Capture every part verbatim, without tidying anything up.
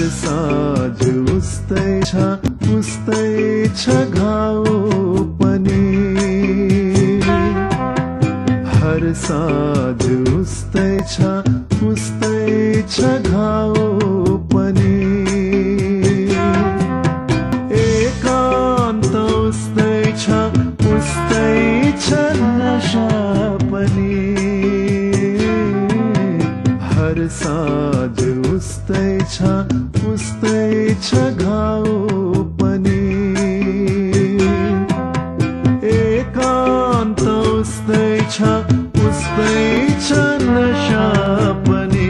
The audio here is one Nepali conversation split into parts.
साँझ उस्तै छ उस्तै छ घाउ पनि, हर साँझ उस्तै छ उस्तै छ घाउ पनि, एकान्त उस्तै छ उस्तै छ नशा पनि, हर साँझ उस्तै छ उस्तै छ घाउ पनि, एकान्त उस्तै छ उस्तै छ नशा पनि,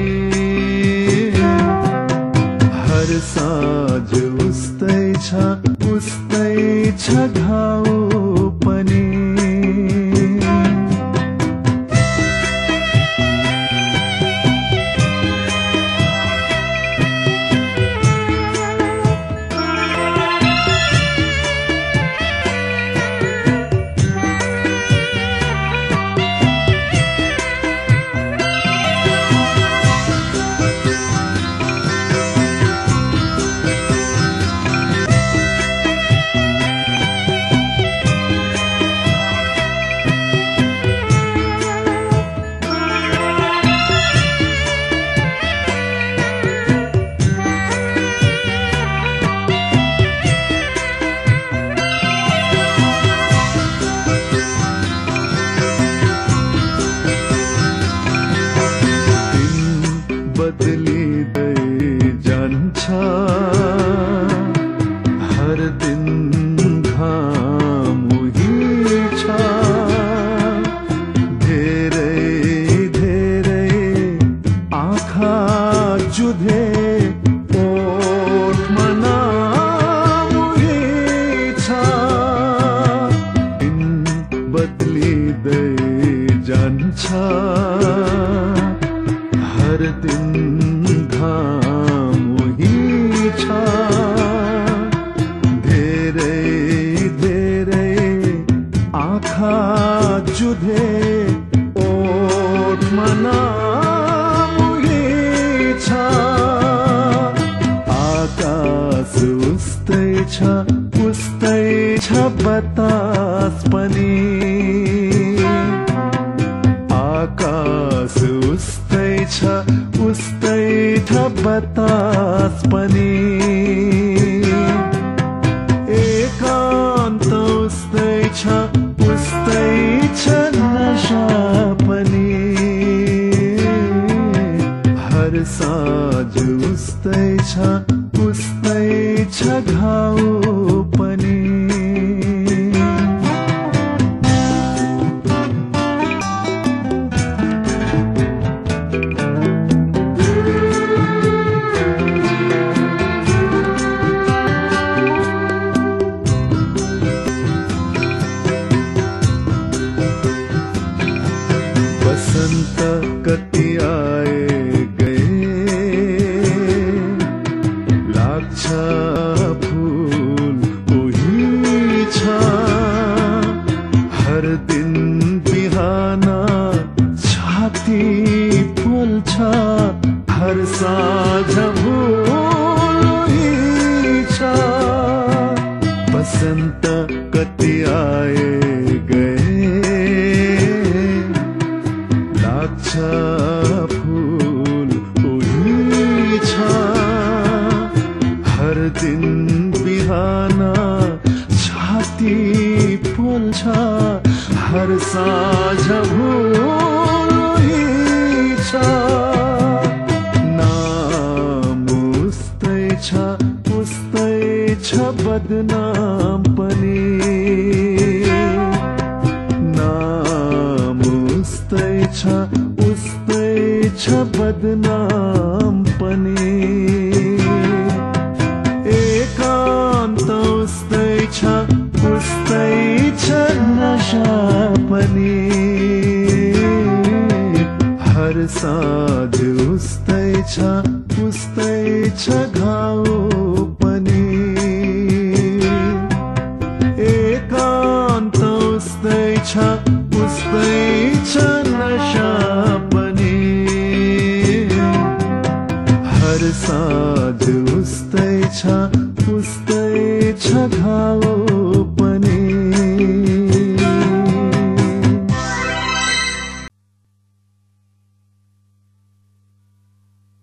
हर साँझ उस्तै छ उस्तै छ घाउ पनि। बदलिँदै जान्छ हर दिन घाम उही छ, धेरै धेरै आँखा जुधे ओठमा नाम उही छ, दिन बदलिँदै जान्छ हर दिन घाम उही छ, धेरै धेरै आँखा जुधे ओठमा नाम उही छ, आकाश उस्तै छ उस्तै छ बतास पनि, आकाश उस्तै छ उस्तै छ बतास पनि, एकान्त उस्तै छ उस्तै छ नशा पनि, हर साँझ उस्तै छ उस्तै छ घाउ पनि। बसंत कति आए गए लाग्छ फूल उही छ, हर दिन बिहान छाती फुल्छ, हर साँझ फूल उही छ, बसंत कति आए फूल उही छ, हर दिन बिहान छाती फुल्छ, हर साँझ फूल उही छ, नाम उस्तै छ उस्तै छ बदनाम पनि, नाम उस्तै छ उस्तै छ बदनाम पनि, एकान्त उस्तै छ उस्तै छ नशा पनि, हर साँझ उस्तै छ उस्तै छ घाउ पनि, एकान्त उस्तै छ उस्तै छ नशा पनि, हर साँझ उस्तै छ उस्तै छ घाउ